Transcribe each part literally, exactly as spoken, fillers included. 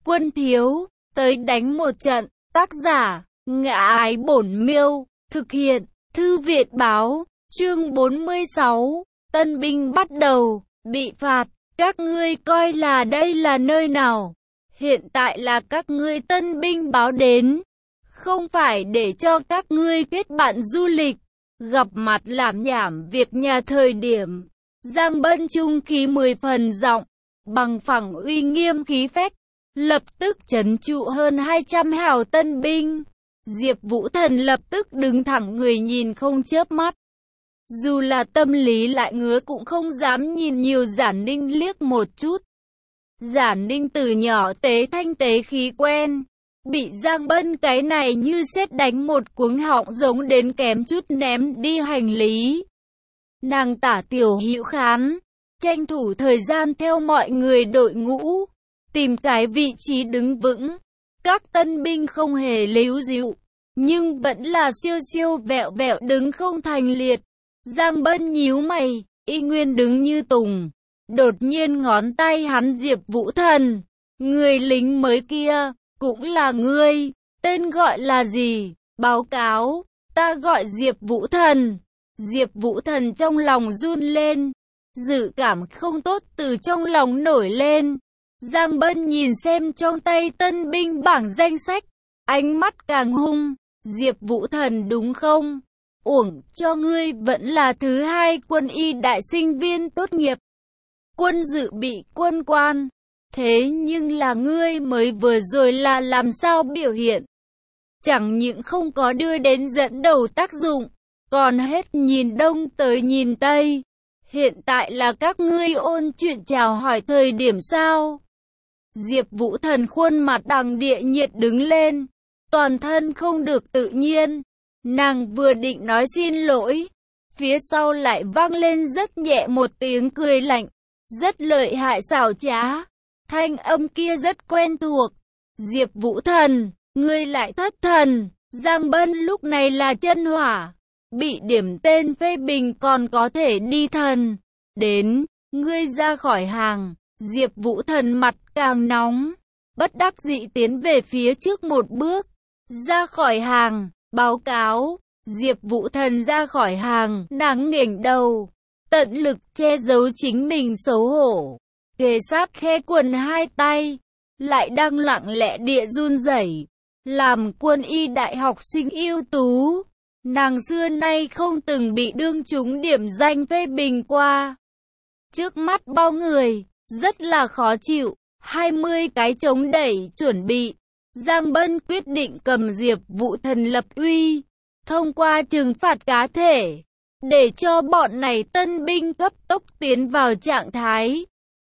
Quân thiếu, tới đánh một trận. Tác giả, Ngã Ái Bổn Miêu. Thực hiện, Thư Viện Báo. Chương bốn mươi sáu. Tân binh bắt đầu, bị phạt. Các ngươi coi là đây là nơi nào? Hiện tại là các ngươi tân binh báo đến. Không phải để cho các ngươi kết bạn du lịch, gặp mặt làm nhảm việc nhà thời điểm. Giang Bân trung khí mười phần giọng, bằng phẳng uy nghiêm khí phách, lập tức trấn trụ hơn hai trăm hào tân binh. Diệp Vũ Thần lập tức đứng thẳng người nhìn không chớp mắt. Dù là tâm lý lại ngứa cũng không dám nhìn nhiều Giản Ninh liếc một chút. Giản Ninh từ nhỏ tế thanh tế khí quen, bị Giang Bân cái này như sét đánh một cuống họng giống đến kém chút ném đi hành lý. Nàng tả tiểu hữu khán, tranh thủ thời gian theo mọi người đội ngũ, tìm cái vị trí đứng vững. Các tân binh không hề líu díu, nhưng vẫn là siêu siêu vẹo vẹo đứng không thành liệt. Giang Bân nhíu mày, y nguyên đứng như tùng. Đột nhiên ngón tay hắn Diệp Vũ Thần, người lính mới kia, cũng là ngươi, tên gọi là gì? Báo cáo, ta gọi Diệp Vũ Thần. Diệp Vũ Thần trong lòng run lên, dự cảm không tốt từ trong lòng nổi lên. Giang Bân nhìn xem trong tay tân binh bảng danh sách, ánh mắt càng hung. Diệp Vũ Thần đúng không? Uổng cho ngươi vẫn là thứ hai quân y đại sinh viên tốt nghiệp. Quân dự bị quân quan. Thế nhưng là ngươi mới vừa rồi là làm sao biểu hiện? Chẳng những không có đưa đến dẫn đầu tác dụng, còn hết nhìn đông tới nhìn tây. Hiện tại là các ngươi ôn chuyện chào hỏi thời điểm sao? Diệp Vũ Thần khuôn mặt đằng địa nhiệt đứng lên, toàn thân không được tự nhiên. Nàng vừa định nói xin lỗi, phía sau lại vang lên rất nhẹ một tiếng cười lạnh, rất lợi hại xảo trá. Thanh âm kia rất quen thuộc. Diệp Vũ Thần, ngươi lại thất thần. Giang Bân lúc này là chân hỏa, bị điểm tên phê bình còn có thể đi thần. Đến, ngươi ra khỏi hàng. Diệp Vũ Thần mặt càng nóng, bất đắc dĩ tiến về phía trước một bước. Ra khỏi hàng, báo cáo. Diệp Vũ Thần ra khỏi hàng, nàng nghển đầu, tận lực che giấu chính mình xấu hổ, kề sát khe quần hai tay, lại đang lặng lẽ địa run rẩy. Làm quân y đại học sinh ưu tú, nàng xưa nay không từng bị đương chúng điểm danh phê bình qua. Trước mắt bao người, rất là khó chịu. hai mươi cái chống đẩy chuẩn bị. Giang Bân quyết định cầm Diệp Vũ Thần lập uy, thông qua trừng phạt cá thể, để cho bọn này tân binh cấp tốc tiến vào trạng thái.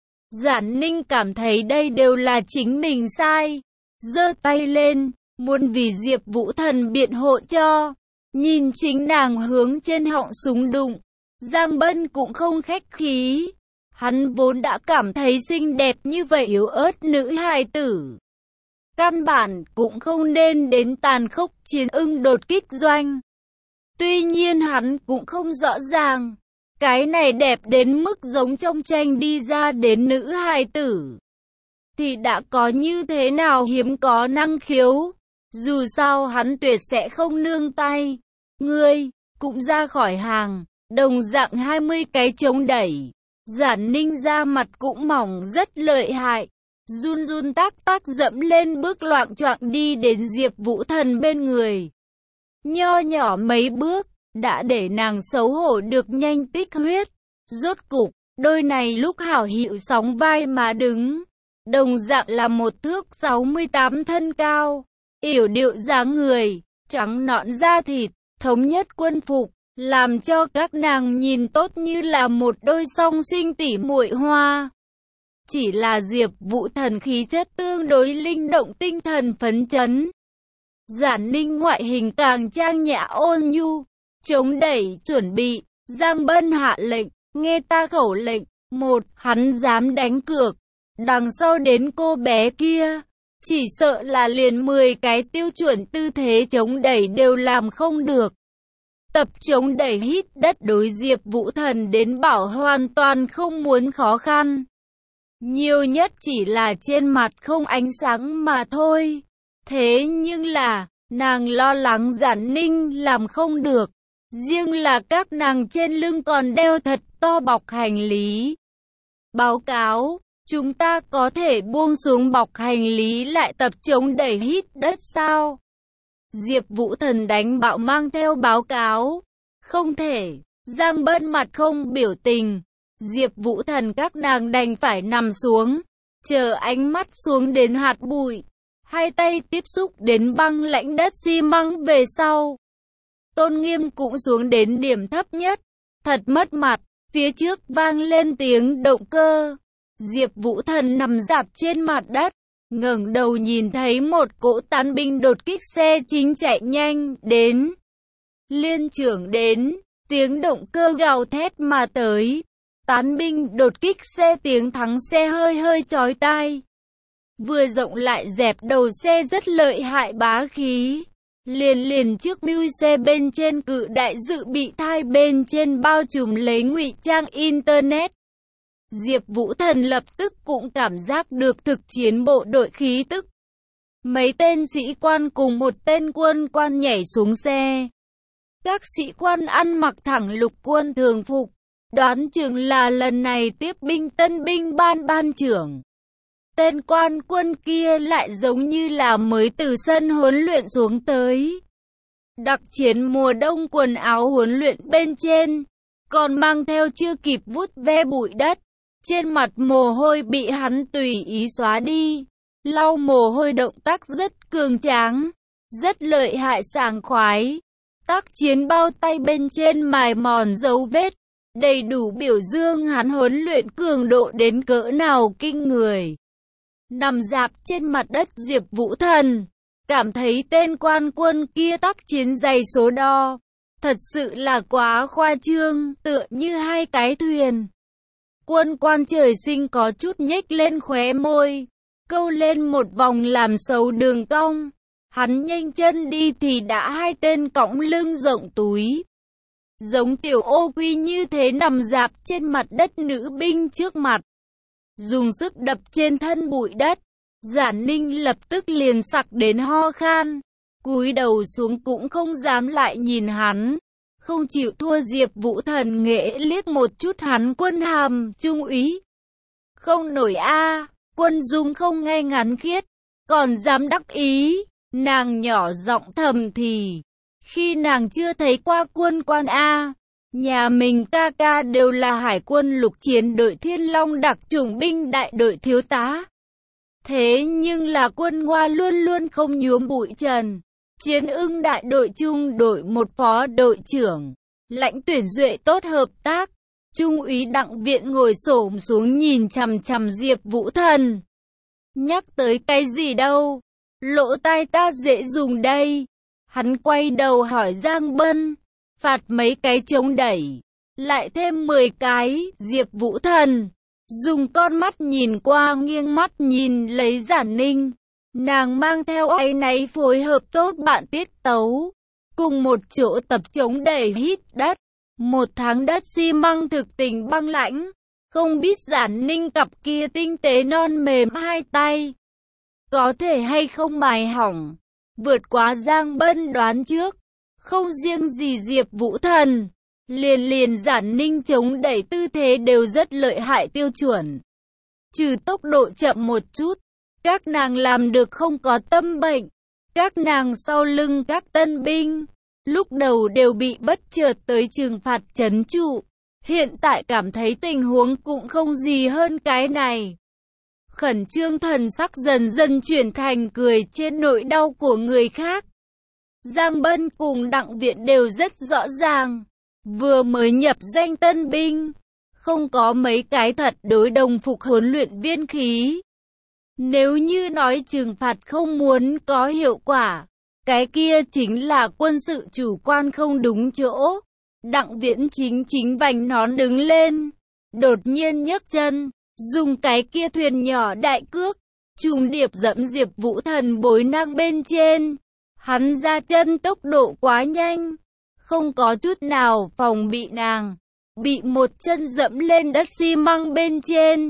Giản Ninh cảm thấy đây đều là chính mình sai, giơ tay lên, muốn vì Diệp Vũ Thần biện hộ cho. Nhìn chính nàng hướng trên họng súng đụng, Giang Bân cũng không khách khí. Hắn vốn đã cảm thấy xinh đẹp như vậy yếu ớt nữ hài tử, căn bản cũng không nên đến tàn khốc chiến ưng đột kích doanh. Tuy nhiên hắn cũng không rõ ràng, cái này đẹp đến mức giống trong tranh đi ra đến nữ hài tử, thì đã có như thế nào hiếm có năng khiếu. Dù sao hắn tuyệt sẽ không nương tay. Ngươi, cũng ra khỏi hàng, đồng dạng hai mươi cái chống đẩy. Giản Ninh ra mặt cũng mỏng rất lợi hại, run run tác tác dẫm lên bước loạng choạng đi đến Diệp Vũ Thần bên người. Nho nhỏ mấy bước, đã để nàng xấu hổ được nhanh tích huyết. Rốt cục, đôi này lúc hảo hữu sóng vai mà đứng, đồng dạng là một thước sáu mươi tám thân cao, yểu điệu dáng người, trắng nõn da thịt, thống nhất quân phục, làm cho các nàng nhìn tốt như là một đôi song sinh tỉ muội hoa. Chỉ là Diệp Vũ Thần khí chất tương đối linh động, tinh thần phấn chấn. Giản Ninh ngoại hình càng trang nhã ôn nhu. Chống đẩy chuẩn bị. Giang Bân hạ lệnh, nghe ta khẩu lệnh. Một, hắn dám đánh cược. Đằng sau đến cô bé kia, chỉ sợ là liền mười cái tiêu chuẩn tư thế chống đẩy đều làm không được. Tập chống đẩy hít đất đối Diệp Vũ Thần đến bảo hoàn toàn không muốn khó khăn. nhiều nhất chỉ là trên mặt không ánh sáng mà thôi. Thế nhưng là, nàng lo lắng Giản Ninh làm không được. Riêng là các nàng trên lưng còn đeo thật to bọc hành lý. Báo cáo, chúng ta có thể buông xuống bọc hành lý lại tập chống đẩy hít đất sao? Diệp Vũ Thần đánh bạo mang theo báo cáo. Không thể. Giang Bân mặt không biểu tình. Diệp Vũ Thần các nàng đành phải nằm xuống, chờ ánh mắt xuống đến hạt bụi, hai tay tiếp xúc đến băng lãnh đất xi măng về sau. Tôn Nghiêm cũng xuống đến điểm thấp nhất, thật mất mặt. Phía trước vang lên tiếng động cơ. Diệp Vũ Thần nằm rạp trên mặt đất, ngẩng đầu nhìn thấy một cỗ tán binh đột kích xe chính chạy nhanh đến. Liên trưởng đến, tiếng động cơ gào thét mà tới. Tán binh đột kích xe tiếng thắng xe hơi hơi chói tai. Vừa rộng lại dẹp đầu xe rất lợi hại bá khí. Liền liền trước mui xe bên trên cự đại dự bị thai bên trên bao trùm lấy ngụy trang internet. Diệp Vũ Thần lập tức cũng cảm giác được thực chiến bộ đội khí tức. Mấy tên sĩ quan cùng một tên quân quan nhảy xuống xe. Các sĩ quan ăn mặc thẳng lục quân thường phục, đoán chừng là lần này tiếp binh tân binh ban ban trưởng. Tên quan quân kia lại giống như là mới từ sân huấn luyện xuống tới. Đặc chiến mùa đông quần áo huấn luyện bên trên, còn mang theo chưa kịp vuốt ve bụi đất. Trên mặt mồ hôi bị hắn tùy ý xóa đi. Lau mồ hôi động tác rất cường tráng, rất lợi hại sảng khoái. Tác chiến bao tay bên trên mài mòn dấu vết, đầy đủ biểu dương hắn huấn luyện cường độ đến cỡ nào kinh người. Nằm rạp trên mặt đất Diệp Vũ Thần, cảm thấy tên quan quân kia tác chiến dày số đo. Thật sự là quá khoa trương, tựa như hai cái thuyền. Quân quan trời sinh có chút nhếch lên khóe môi, câu lên một vòng làm xấu đường cong. Hắn nhanh chân đi thì đã hai tên cõng lưng rộng túi, giống tiểu ô quy như thế nằm rạp trên mặt đất nữ binh trước mặt. Dùng sức đập trên thân bụi đất, Giản Ninh lập tức liền sặc đến ho khan, cúi đầu xuống cũng không dám lại nhìn hắn. Không chịu thua Diệp Vũ Thần nghệ liếc một chút hắn quân hàm, trung úy. Không nổi a, quân dung không ngay ngắn khiết, còn dám đắc ý, nàng nhỏ giọng thầm thì. Khi nàng chưa thấy qua quân quan a, nhà mình ca ca đều là hải quân lục chiến đội Thiên Long đặc chủng binh đại đội thiếu tá. Thế nhưng là quân Hoa luôn luôn không nhuốm bụi trần. Chiến ưng đại đội trung đội một phó đội trưởng, lãnh tuyển duệ tốt hợp tác. Trung úy Đặng Viện ngồi xổm xuống nhìn chằm chằm Diệp Vũ Thần. Nhắc tới cái gì đâu, lỗ tai ta dễ dùng đây. Hắn quay đầu hỏi Giang Bân, phạt mấy cái chống đẩy, lại thêm mười cái. Diệp Vũ Thần dùng con mắt nhìn qua nghiêng mắt nhìn lấy Giản Ninh. Nàng mang theo áy náy phối hợp tốt bạn tiết tấu, cùng một chỗ tập chống đẩy hít đất. Một tháng đất xi măng thực tình băng lãnh, không biết Giản Ninh cặp kia tinh tế non mềm hai tay, có thể hay không mài hỏng, vượt quá Giang Bân đoán trước. Không riêng gì Diệp Vũ Thần, liền liền Giản Ninh chống đẩy tư thế đều rất lợi hại tiêu chuẩn. Trừ tốc độ chậm một chút, các nàng làm được không có tâm bệnh. Các nàng sau lưng các tân binh, lúc đầu đều bị bất chợt tới trừng phạt trấn trụ. Hiện tại cảm thấy tình huống cũng không gì hơn cái này. Khẩn trương thần sắc dần dần chuyển thành cười trên nỗi đau của người khác. Giang Bân cùng Đặng Viện đều rất rõ ràng. Vừa mới nhập danh tân binh, không có mấy cái thật đối đồng phục huấn luyện viên khí. Nếu như nói trừng phạt không muốn có hiệu quả, cái kia chính là quân sự chủ quan không đúng chỗ. Đặng Viễn chính chính vành nón đứng lên, đột nhiên nhấc chân, dùng cái kia thuyền nhỏ đại cước, trùng điệp dẫm Diệp Vũ Thần bối nang bên trên. Hắn ra chân tốc độ quá nhanh, không có chút nào phòng bị nàng, bị một chân dẫm lên đất xi măng bên trên.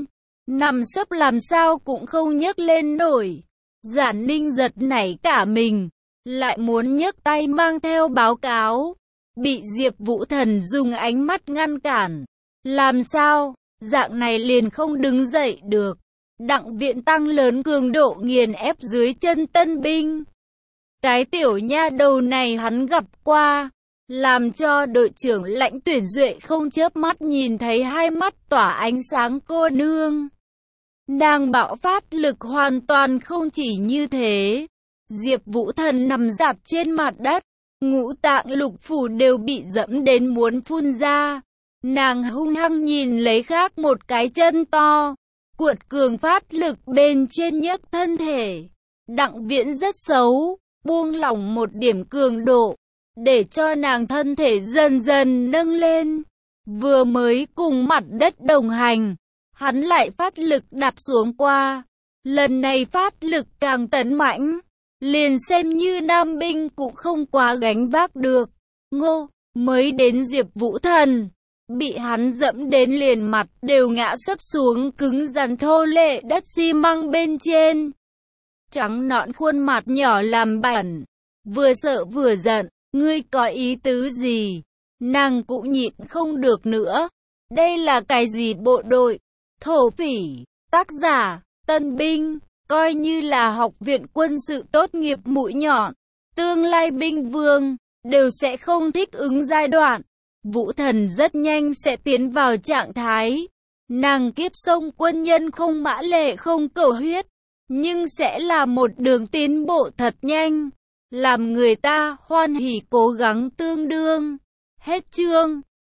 nằm sấp làm sao cũng không nhấc lên nổi. Giản Ninh giật nảy cả mình, lại muốn nhấc tay mang theo báo cáo, bị Diệp Vũ Thần dùng ánh mắt ngăn cản. Làm sao, dạng này liền không đứng dậy được. Đặng Viễn tăng lớn cường độ nghiền ép dưới chân tân binh. Cái tiểu nha đầu này hắn gặp qua, làm cho đội trưởng Lãnh Tuyển Duệ không chớp mắt nhìn thấy hai mắt tỏa ánh sáng cô nương. Nàng bạo phát lực hoàn toàn không chỉ như thế. Diệp Vũ Thần nằm rạp trên mặt đất, ngũ tạng lục phủ đều bị dẫm đến muốn phun ra. Nàng hung hăng nhìn lấy khác một cái chân to, cuột cường phát lực bên trên nhấc thân thể. Đặng Viễn rất xấu, buông lỏng một điểm cường độ, để cho nàng thân thể dần dần nâng lên. Vừa mới cùng mặt đất đồng hành, hắn lại phát lực đạp xuống qua. Lần này phát lực càng tấn mãnh, liền xem như nam binh cũng không quá gánh vác được. Ngô, mới đến Diệp Vũ Thần, bị hắn dẫm đến liền mặt đều ngã sấp xuống cứng rắn thô lệ đất xi măng bên trên. Trắng nõn khuôn mặt nhỏ làm bẩn, vừa sợ vừa giận, ngươi có ý tứ gì? Nàng cũng nhịn không được nữa. Đây là cái gì bộ đội? Thổ phỉ. Tác giả, Tân Binh, coi như là học viện quân sự tốt nghiệp mũi nhọn. Tương lai binh vương, đều sẽ không thích ứng giai đoạn. Vũ Thần rất nhanh sẽ tiến vào trạng thái. Nàng kiếp sông quân nhân không mã lệ không cầu huyết, nhưng sẽ là một đường tiến bộ thật nhanh, làm người ta hoan hỉ cố gắng tương đương. Hết chương.